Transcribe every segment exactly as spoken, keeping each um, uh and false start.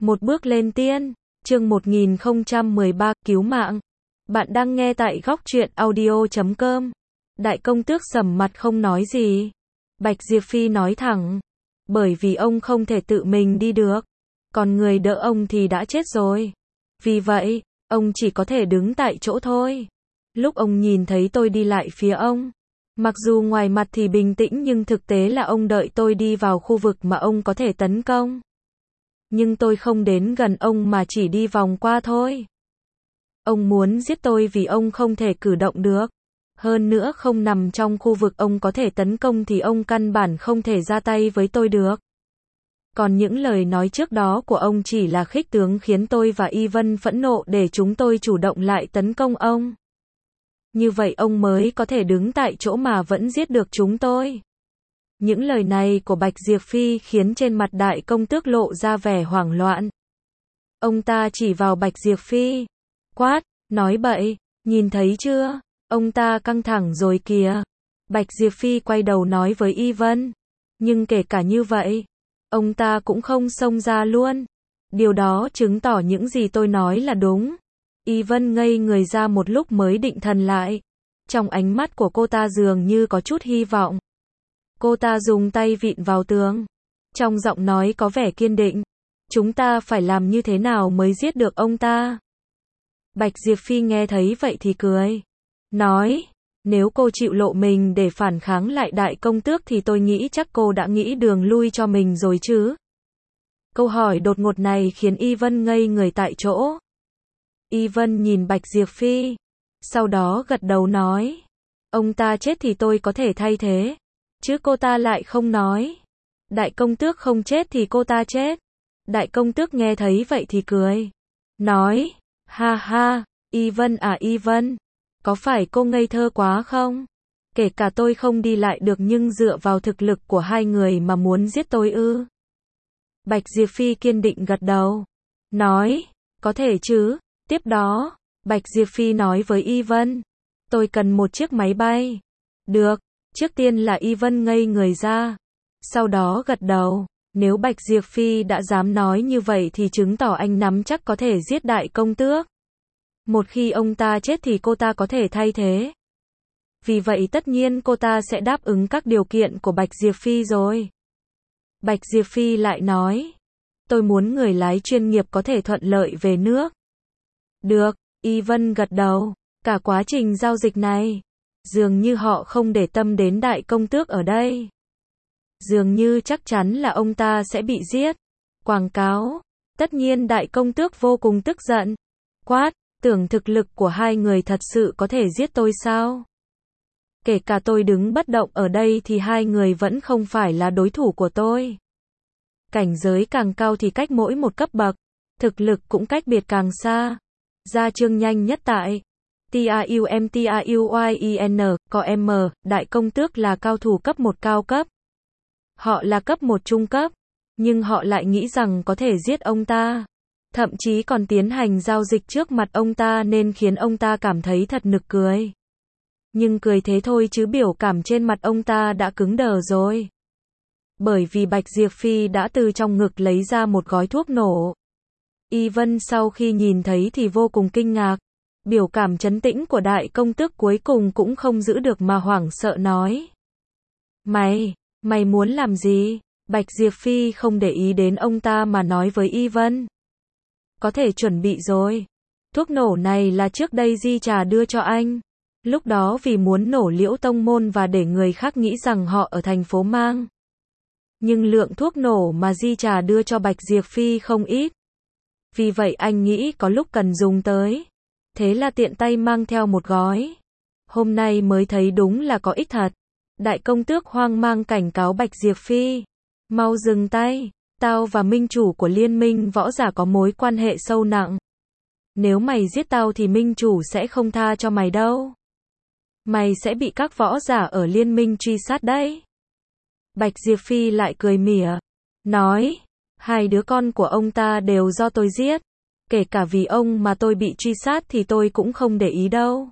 Một bước lên tiên, chương một nghìn không trăm mười ba, cứu mạng. Bạn đang nghe tại góc truyện audio chấm com. Đại công tước sầm mặt không nói gì. Bạch Diệp Phi nói thẳng. Bởi vì ông không thể tự mình đi được. Còn người đỡ ông thì đã chết rồi. Vì vậy, ông chỉ có thể đứng tại chỗ thôi. Lúc ông nhìn thấy tôi đi lại phía ông. Mặc dù ngoài mặt thì bình tĩnh nhưng thực tế là ông đợi tôi đi vào khu vực mà ông có thể tấn công. Nhưng tôi không đến gần ông mà chỉ đi vòng qua thôi. Ông muốn giết tôi vì ông không thể cử động được. Hơn nữa không nằm trong khu vực ông có thể tấn công thì ông căn bản không thể ra tay với tôi được. Còn những lời nói trước đó của ông chỉ là khích tướng khiến tôi và Y Vân phẫn nộ để chúng tôi chủ động lại tấn công ông. Như vậy ông mới có thể đứng tại chỗ mà vẫn giết được chúng tôi. Những lời này của Bạch Diệp Phi khiến trên mặt đại công tước lộ ra vẻ hoảng loạn. Ông ta chỉ vào Bạch Diệp Phi. Quát, nói bậy, nhìn thấy chưa? Ông ta căng thẳng rồi kìa. Bạch Diệp Phi quay đầu nói với Y Vân. Nhưng kể cả như vậy, ông ta cũng không xông ra luôn. Điều đó chứng tỏ những gì tôi nói là đúng. Y Vân ngây người ra một lúc mới định thần lại. Trong ánh mắt của cô ta dường như có chút hy vọng. Cô ta dùng tay vịn vào tường. Trong giọng nói có vẻ kiên định. Chúng ta phải làm như thế nào mới giết được ông ta? Bạch Diệp Phi nghe thấy vậy thì cười. Nói, nếu cô chịu lộ mình để phản kháng lại đại công tước thì tôi nghĩ chắc cô đã nghĩ đường lui cho mình rồi chứ. Câu hỏi đột ngột này khiến Y Vân ngây người tại chỗ. Y Vân nhìn Bạch Diệp Phi. Sau đó gật đầu nói. Ông ta chết thì tôi có thể thay thế. Chứ cô ta lại không nói. Đại công tước không chết thì cô ta chết. Đại công tước nghe thấy vậy thì cười. Nói, ha ha, Y Vân à Y Vân, có phải cô ngây thơ quá không? Kể cả tôi không đi lại được nhưng dựa vào thực lực của hai người mà muốn giết tôi ư? Bạch Diệp Phi kiên định gật đầu. Nói, có thể chứ. Tiếp đó, Bạch Diệp Phi nói với Y Vân. Tôi cần một chiếc máy bay. Được. Trước tiên là Y Vân ngây người ra. Sau đó gật đầu. Nếu Bạch Diệp Phi đã dám nói như vậy thì chứng tỏ anh nắm chắc có thể giết đại công tước. Một khi ông ta chết thì cô ta có thể thay thế. Vì vậy tất nhiên cô ta sẽ đáp ứng các điều kiện của Bạch Diệp Phi rồi. Bạch Diệp Phi lại nói. Tôi muốn người lái chuyên nghiệp có thể thuận lợi về nước. Được, Y Vân gật đầu. Cả quá trình giao dịch này, dường như họ không để tâm đến đại công tước ở đây. Dường như chắc chắn là ông ta sẽ bị giết. Quảng cáo. Tất nhiên đại công tước vô cùng tức giận. Quát, tưởng thực lực của hai người thật sự có thể giết tôi sao? Kể cả tôi đứng bất động ở đây thì hai người vẫn không phải là đối thủ của tôi. Cảnh giới càng cao thì cách mỗi một cấp bậc. Thực lực cũng cách biệt càng xa. Gia chương nhanh nhất tại TRUM TRUYEN, có M, đại công tước là cao thủ cấp một cao cấp. Họ là cấp một trung cấp, nhưng họ lại nghĩ rằng có thể giết ông ta. Thậm chí còn tiến hành giao dịch trước mặt ông ta nên khiến ông ta cảm thấy thật nực cười. Nhưng cười thế thôi chứ biểu cảm trên mặt ông ta đã cứng đờ rồi. Bởi vì Bạch Diệp Phi đã từ trong ngực lấy ra một gói thuốc nổ. Y Vân sau khi nhìn thấy thì vô cùng kinh ngạc. Biểu cảm trấn tĩnh của đại công tước cuối cùng cũng không giữ được mà hoảng sợ nói. Mày, mày muốn làm gì? Bạch Diệp Phi không để ý đến ông ta mà nói với Y Vân. Có thể chuẩn bị rồi. Thuốc nổ này là trước đây Di Trà đưa cho anh. Lúc đó vì muốn nổ Liễu Tông Môn và để người khác nghĩ rằng họ ở thành phố Mang. Nhưng lượng thuốc nổ mà Di Trà đưa cho Bạch Diệp Phi không ít. Vì vậy anh nghĩ có lúc cần dùng tới. Thế là tiện tay mang theo một gói. Hôm nay mới thấy đúng là có ích thật. Đại công tước hoang mang cảnh cáo Bạch Diệp Phi. Mau dừng tay. Tao và minh chủ của liên minh võ giả có mối quan hệ sâu nặng. Nếu mày giết tao thì minh chủ sẽ không tha cho mày đâu. Mày sẽ bị các võ giả ở liên minh truy sát đấy. Bạch Diệp Phi lại cười mỉa. Nói. Hai đứa con của ông ta đều do tôi giết. Kể cả vì ông mà tôi bị truy sát thì tôi cũng không để ý đâu.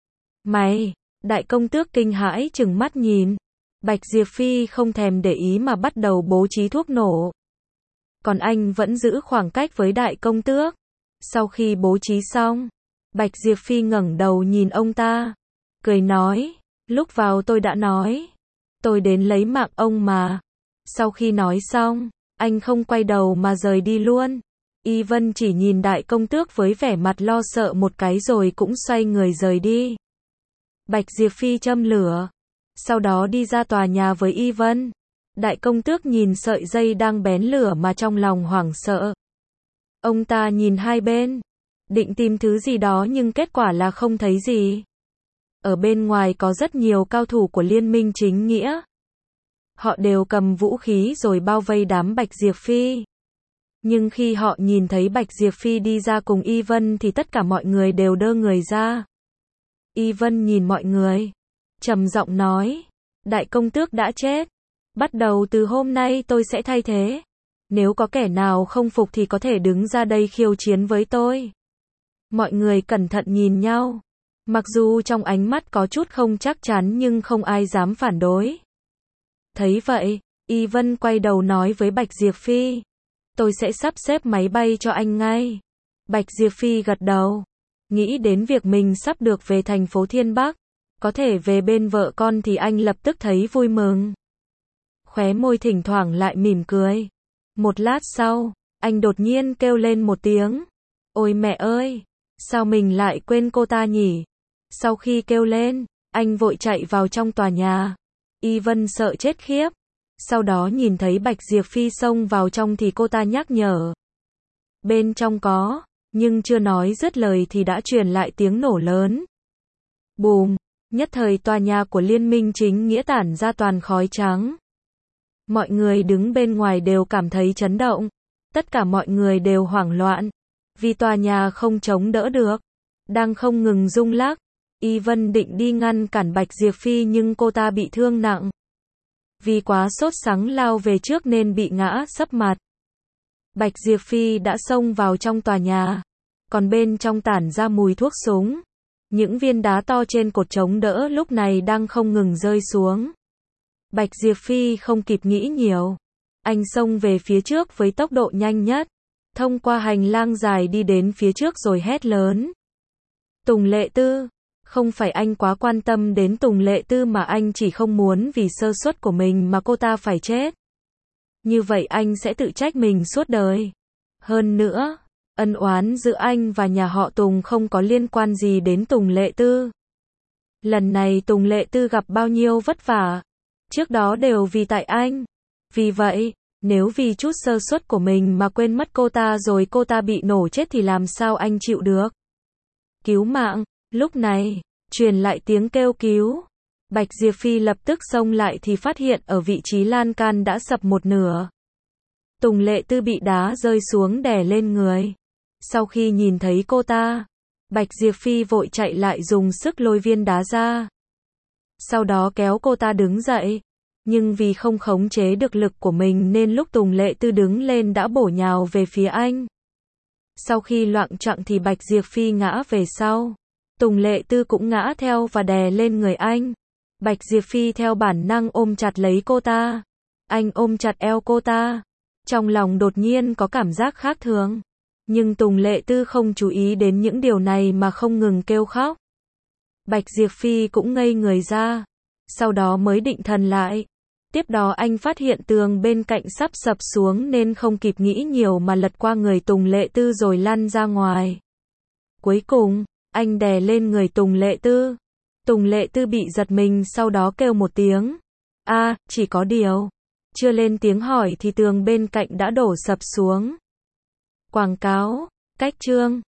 Mày, đại công tước kinh hãi trừng mắt nhìn. Bạch Diệp Phi không thèm để ý mà bắt đầu bố trí thuốc nổ. còn anh vẫn giữ khoảng cách với đại công tước. Sau khi bố trí xong, Bạch Diệp Phi ngẩng đầu nhìn ông ta, cười nói, lúc vào tôi đã nói, tôi đến lấy mạng ông mà. Sau khi nói xong, anh không quay đầu mà rời đi luôn. Y Vân chỉ nhìn đại công tước với vẻ mặt lo sợ một cái rồi cũng xoay người rời đi. Bạch Diệp Phi châm lửa, sau đó đi ra tòa nhà với Y Vân. Đại công tước nhìn sợi dây đang bén lửa mà trong lòng hoảng sợ. Ông ta nhìn hai bên, định tìm thứ gì đó nhưng kết quả là không thấy gì. Ở bên ngoài có rất nhiều cao thủ của Liên minh chính nghĩa. Họ đều cầm vũ khí rồi bao vây đám Bạch Diệp Phi. Nhưng khi họ nhìn thấy Bạch Diệp Phi đi ra cùng Y Vân thì tất cả mọi người đều đơ người ra. Y Vân nhìn mọi người, trầm giọng nói, đại công tước đã chết. Bắt đầu từ hôm nay tôi sẽ thay thế. Nếu có kẻ nào không phục thì có thể đứng ra đây khiêu chiến với tôi. Mọi người cẩn thận nhìn nhau. Mặc dù trong ánh mắt có chút không chắc chắn nhưng không ai dám phản đối. Thấy vậy, Y Vân quay đầu nói với Bạch Diệp Phi, tôi sẽ sắp xếp máy bay cho anh ngay. Bạch Diệp Phi gật đầu, nghĩ đến việc mình sắp được về thành phố Thiên Bắc, có thể về bên vợ con thì anh lập tức thấy vui mừng. Khóe môi thỉnh thoảng lại mỉm cười. Một lát sau, anh đột nhiên kêu lên một tiếng. Ôi mẹ ơi, sao mình lại quên cô ta nhỉ? Sau khi kêu lên, anh vội chạy vào trong tòa nhà. Y Vân sợ chết khiếp. Sau đó nhìn thấy Bạch Diệp Phi xông vào trong thì cô ta nhắc nhở. Bên trong có, nhưng chưa nói dứt lời thì đã truyền lại tiếng nổ lớn. Bùm, nhất thời tòa nhà của Liên minh chính nghĩa tản ra toàn khói trắng. Mọi người đứng bên ngoài đều cảm thấy chấn động. Tất cả mọi người đều hoảng loạn. Vì tòa nhà không chống đỡ được. Đang không ngừng rung lắc. Y Vân định đi ngăn cản Bạch Diệp Phi nhưng cô ta bị thương nặng. Vì quá sốt sắng lao về trước nên bị ngã sấp mặt. Bạch Diệp Phi đã xông vào trong tòa nhà. Còn bên trong tản ra mùi thuốc súng. Những viên đá to trên cột chống đỡ lúc này đang không ngừng rơi xuống. Bạch Diệp Phi không kịp nghĩ nhiều. Anh xông về phía trước với tốc độ nhanh nhất. Thông qua hành lang dài đi đến phía trước rồi hét lớn. Tùng Lệ Tư. Không phải anh quá quan tâm đến Tùng Lệ Tư mà anh chỉ không muốn vì sơ suất của mình mà cô ta phải chết. Như vậy anh sẽ tự trách mình suốt đời. Hơn nữa, ân oán giữa anh và nhà họ Tùng không có liên quan gì đến Tùng Lệ Tư. Lần này Tùng Lệ Tư gặp bao nhiêu vất vả. Trước đó đều vì tại anh. Vì vậy, nếu vì chút sơ suất của mình mà quên mất cô ta rồi cô ta bị nổ chết thì làm sao anh chịu được. Cứu mạng. Lúc này, truyền lại tiếng kêu cứu. Bạch Diệp Phi lập tức xông lại thì phát hiện ở vị trí lan can đã sập một nửa. Tùng Lệ Tư bị đá rơi xuống đè lên người. Sau khi nhìn thấy cô ta, Bạch Diệp Phi vội chạy lại dùng sức lôi viên đá ra. Sau đó kéo cô ta đứng dậy. Nhưng vì không khống chế được lực của mình nên lúc Tùng Lệ Tư đứng lên đã bổ nhào về phía anh. Sau khi loạng choạng thì Bạch Diệp Phi ngã về sau. Tùng Lệ Tư cũng ngã theo và đè lên người anh. Bạch Diệp Phi theo bản năng ôm chặt lấy cô ta. Anh ôm chặt eo cô ta. Trong lòng đột nhiên có cảm giác khác thường. Nhưng Tùng Lệ Tư không chú ý đến những điều này mà không ngừng kêu khóc. Bạch Diệp Phi cũng ngây người ra. Sau đó mới định thần lại. Tiếp đó anh phát hiện tường bên cạnh sắp sập xuống nên không kịp nghĩ nhiều mà lật qua người Tùng Lệ Tư rồi lăn ra ngoài. Cuối cùng, anh đè lên người Tùng Lệ Tư. Tùng Lệ Tư bị giật mình sau đó kêu một tiếng. A, à, chỉ có điều. Chưa lên tiếng hỏi thì tường bên cạnh đã đổ sập xuống. Quảng cáo, cách chương.